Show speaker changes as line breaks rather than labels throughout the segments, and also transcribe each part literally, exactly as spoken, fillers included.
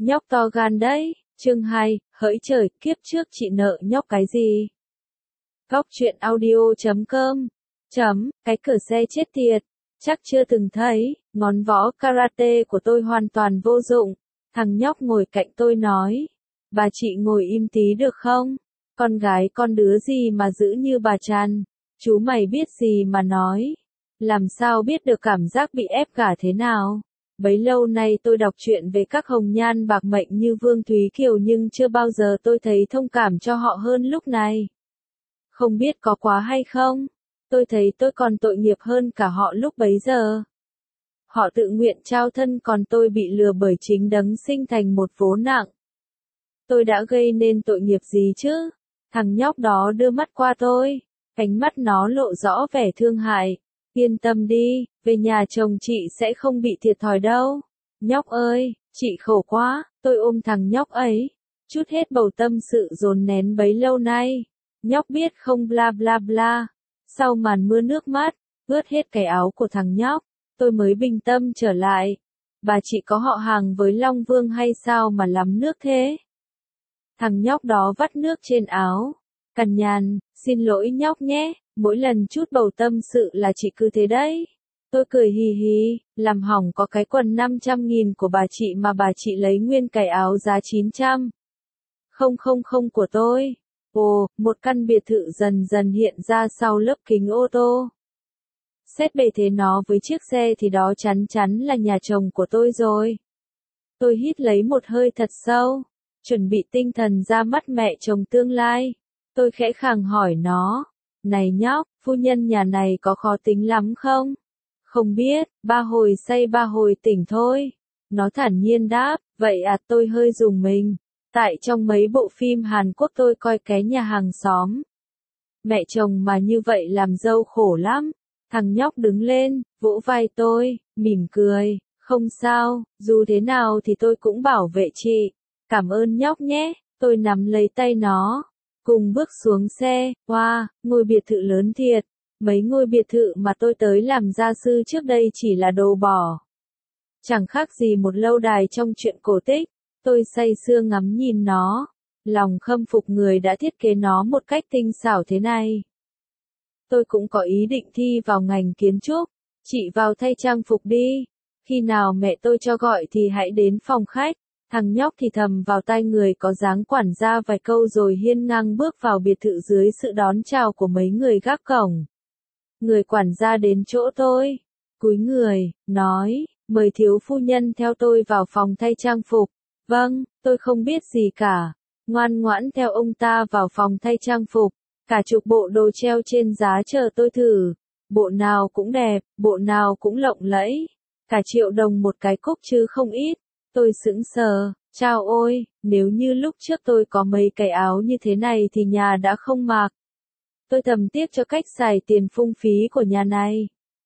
Nhóc to gan đấy. Chương hai, hỡi trời, kiếp trước chị nợ nhóc cái gì? Góc truyện audio chấm com Chấm, cái cửa xe chết tiệt. Chắc chưa từng thấy, ngón võ karate của tôi hoàn toàn vô dụng. Thằng nhóc ngồi cạnh tôi nói. Bà chị ngồi im tí được không? Con gái con đứa gì mà dữ như bà Tràn? Chú mày biết gì mà nói? Làm sao biết được cảm giác bị ép gả thế nào? Bấy lâu nay tôi đọc truyện về các hồng nhan bạc mệnh như Vương Thúy Kiều nhưng chưa bao giờ tôi thấy thông cảm cho họ hơn lúc này. Không biết có quá hay không? Tôi thấy tôi còn tội nghiệp hơn cả họ lúc bấy giờ. Họ tự nguyện trao thân còn tôi bị lừa bởi chính đấng sinh thành một vố nặng. Tôi đã gây nên tội nghiệp gì chứ? Thằng nhóc đó đưa mắt qua tôi. Ánh mắt nó lộ rõ vẻ thương hại. Yên tâm đi, về nhà chồng chị sẽ không bị thiệt thòi đâu. Nhóc ơi, chị khổ quá, tôi ôm thằng nhóc ấy. Chút hết bầu tâm sự dồn nén bấy lâu nay. Nhóc biết không bla bla bla. Sau màn mưa nước mắt, ướt hết cái áo của thằng nhóc, tôi mới bình tâm trở lại. Bà chị có họ hàng với Long Vương hay sao mà lắm nước thế? Thằng nhóc đó vắt nước trên áo. Cằn nhằn, xin lỗi nhóc nhé, mỗi lần chút bầu tâm sự là chị cứ thế đấy. Tôi cười hì hì, làm hỏng có cái quần năm trăm nghìn của bà chị mà bà chị lấy nguyên cái áo giá chín trăm. Không không không của tôi. Ồ, một căn biệt thự dần dần hiện ra sau lớp kính ô tô. Xét bề thế nó với chiếc xe thì đó chắn chắn là nhà chồng của tôi rồi. Tôi hít lấy một hơi thật sâu, chuẩn bị tinh thần ra mắt mẹ chồng tương lai. Tôi khẽ khàng hỏi nó, này nhóc, phu nhân nhà này có khó tính lắm không? Không biết, ba hồi say ba hồi tỉnh thôi. Nó thản nhiên đáp, vậy à, tôi hơi rùng mình. Tại trong mấy bộ phim Hàn Quốc tôi coi Cái Nhà Hàng Xóm. Mẹ chồng mà như vậy làm dâu khổ lắm. Thằng nhóc đứng lên, vỗ vai tôi, mỉm cười, không sao, dù thế nào thì tôi cũng bảo vệ chị. Cảm ơn nhóc nhé, tôi nắm lấy tay nó. Cùng bước xuống xe, wow, ngôi biệt thự lớn thiệt. Mấy ngôi biệt thự mà tôi tới làm gia sư trước đây chỉ là đồ bỏ. Chẳng khác gì một lâu đài trong truyện cổ tích. Tôi say sưa ngắm nhìn nó, lòng khâm phục người đã thiết kế nó một cách tinh xảo thế này. Tôi cũng có ý định thi vào ngành kiến trúc, chị vào thay trang phục đi, khi nào mẹ tôi cho gọi thì hãy đến phòng khách. Thằng nhóc thì thầm vào tai người có dáng quản gia vài câu rồi hiên ngang bước vào biệt thự dưới sự đón chào của mấy người gác cổng. Người quản gia đến chỗ tôi, cúi người, nói, mời thiếu phu nhân theo tôi vào phòng thay trang phục. Vâng, tôi không biết gì cả. Ngoan ngoãn theo ông ta vào phòng thay trang phục. Cả chục bộ đồ treo trên giá chờ tôi thử. Bộ nào cũng đẹp, bộ nào cũng lộng lẫy. Cả triệu đồng một cái cúc chứ không ít. Tôi sững sờ, chao ôi, nếu như lúc trước tôi có mấy cái áo như thế này thì nhà đã không mặc. Tôi thầm tiếc cho cách xài tiền phung phí của nhà này.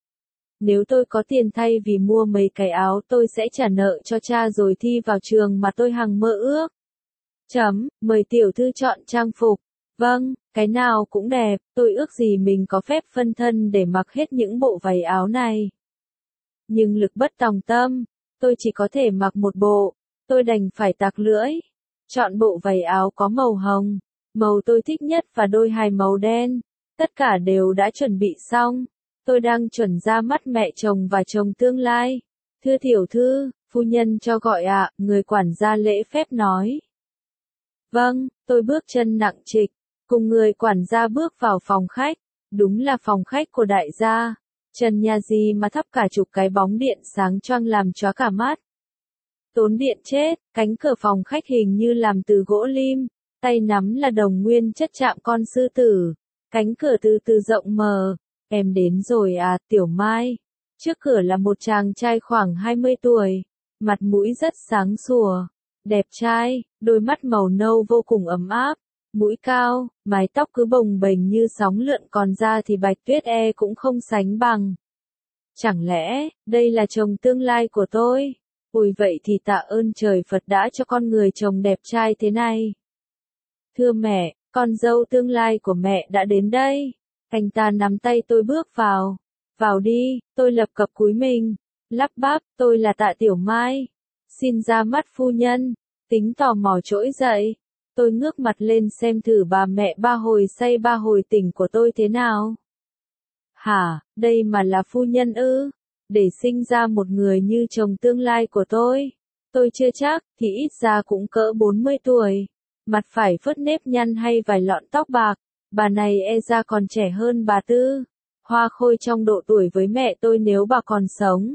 Nếu tôi có tiền thay vì mua mấy cái áo tôi sẽ trả nợ cho cha rồi thi vào trường mà tôi hằng mơ ước. Chấm, mời tiểu thư chọn trang phục. Vâng, cái nào cũng đẹp, tôi ước gì mình có phép phân thân để mặc hết những bộ váy áo này. Nhưng lực bất tòng tâm, tôi chỉ có thể mặc một bộ, tôi đành phải tặc lưỡi. Chọn bộ váy áo có màu hồng, màu tôi thích nhất và đôi hài màu đen, tất cả đều đã chuẩn bị xong. Tôi đang chuẩn ra mắt mẹ chồng và chồng tương lai. Thưa tiểu thư, phu nhân cho gọi ạ, người quản gia lễ phép nói. Vâng, tôi bước chân nặng trịch, cùng người quản gia bước vào phòng khách. Đúng là phòng khách của đại gia. Trần nhà gì mà thắp cả chục cái bóng điện sáng choang làm chóa cả mắt. Tốn điện chết, cánh cửa phòng khách hình như làm từ gỗ lim, tay nắm là đồng nguyên chất chạm con sư tử. Cánh cửa từ từ rộng mở. Em đến rồi à, Tiểu Mai. Trước cửa là một chàng trai khoảng hai mươi tuổi, mặt mũi rất sáng sủa, đẹp trai, đôi mắt màu nâu vô cùng ấm áp, mũi cao, mái tóc cứ bồng bềnh như sóng lượn còn da thì Bạch Tuyết e cũng không sánh bằng. Chẳng lẽ, đây là chồng tương lai của tôi? Ôi vậy thì tạ ơn trời Phật đã cho con người chồng đẹp trai thế này. Thưa mẹ, con dâu tương lai của mẹ đã đến đây. Anh ta nắm tay tôi bước vào. Vào đi, tôi lập cập cúi mình. Lắp bắp, tôi là Tạ Tiểu Mai. Xin ra mắt phu nhân. Tính tò mò trỗi dậy. Tôi ngước mặt lên xem thử bà mẹ ba hồi say ba hồi tỉnh của tôi thế nào. Hả, đây mà là phu nhân ư? Để sinh ra một người như chồng tương lai của tôi. Tôi chưa chắc, thì ít ra cũng cỡ bốn mươi tuổi. Mặt phải phớt nếp nhăn hay vài lọn tóc bạc. Bà này e ra còn trẻ hơn bà Tư. Hoa khôi trong độ tuổi với mẹ tôi nếu bà còn sống.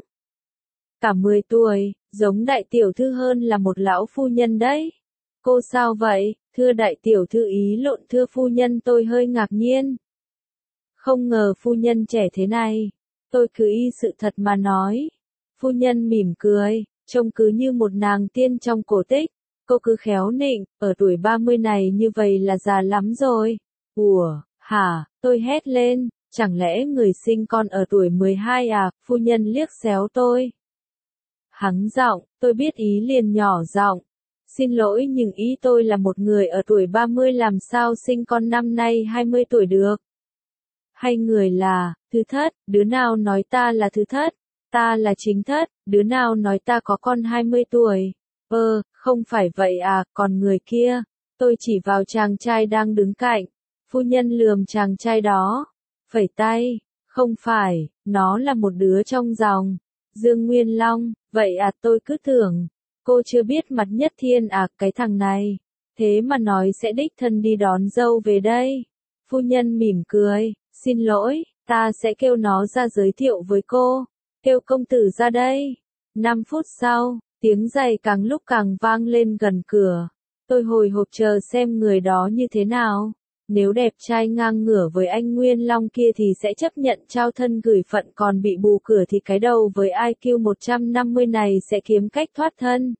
Cả mười tuổi, giống đại tiểu thư hơn là một lão phu nhân đấy. Cô sao vậy, thưa đại tiểu thư ý lộn thưa phu nhân, tôi hơi ngạc nhiên. Không ngờ phu nhân trẻ thế này. Tôi cứ y sự thật mà nói. Phu nhân mỉm cười, trông cứ như một nàng tiên trong cổ tích. Cô cứ khéo nịnh, ở tuổi ba mươi này như vậy là già lắm rồi. Ủa, hả, tôi hét lên, chẳng lẽ người sinh con ở tuổi mười hai à, phu nhân liếc xéo tôi. Hắng giọng, tôi biết ý liền nhỏ giọng. Xin lỗi nhưng ý tôi là một người ở tuổi ba mươi làm sao sinh con năm nay hai mươi tuổi được. Hay người là, thứ thất, đứa nào nói ta là thứ thất, ta là chính thất, đứa nào nói ta có con hai mươi tuổi. Ơ, không phải vậy à, còn người kia. Tôi chỉ vào chàng trai đang đứng cạnh. Phu nhân lườm chàng trai đó. Phẩy tay, không phải, nó là một đứa trong dòng. Dương Nguyên Long, vậy à, tôi cứ tưởng. Cô chưa biết mặt Nhất Thiên à, cái thằng này. Thế mà nói sẽ đích thân đi đón dâu về đây. Phu nhân mỉm cười, xin lỗi, ta sẽ kêu nó ra giới thiệu với cô. Kêu công tử ra đây. Năm phút sau, tiếng giày càng lúc càng vang lên gần cửa. Tôi hồi hộp chờ xem người đó như thế nào. Nếu đẹp trai ngang ngửa với anh Nguyên Long kia thì sẽ chấp nhận trao thân gửi phận, còn bị bù cửa thì cái đầu với i kiu một trăm năm mươi này sẽ kiếm cách thoát thân.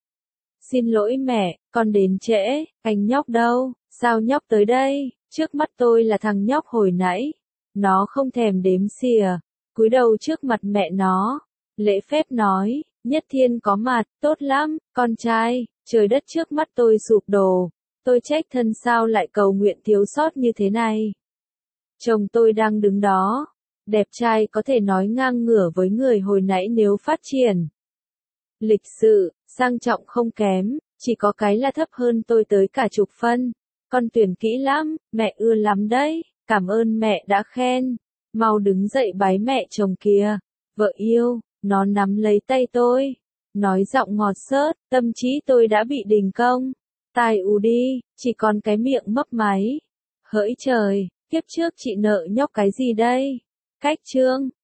Xin lỗi mẹ, con đến trễ, anh nhóc đâu, sao nhóc tới đây? Trước mắt tôi là thằng nhóc hồi nãy. Nó không thèm đếm xỉa, cúi đầu trước mặt mẹ nó. Lễ phép nói, Nhất Thiên có mặt, tốt lắm, con trai. Trời đất trước mắt tôi sụp đổ. Tôi trách thân sao lại cầu nguyện thiếu sót như thế này. Chồng tôi đang đứng đó. Đẹp trai có thể nói ngang ngửa với người hồi nãy nếu phát triển. Lịch sự, sang trọng không kém, chỉ có cái là thấp hơn tôi tới cả chục phân. Con tuyển kỹ lắm, mẹ ưa lắm đấy, cảm ơn mẹ đã khen. Mau đứng dậy bái mẹ chồng kìa. Vợ yêu, nó nắm lấy tay tôi. Nói giọng ngọt xớt, tâm trí tôi đã bị đình công. Tai ù đi, chỉ còn cái miệng mấp máy. Hỡi trời, kiếp trước chị nợ nhóc cái gì đây? Cách chương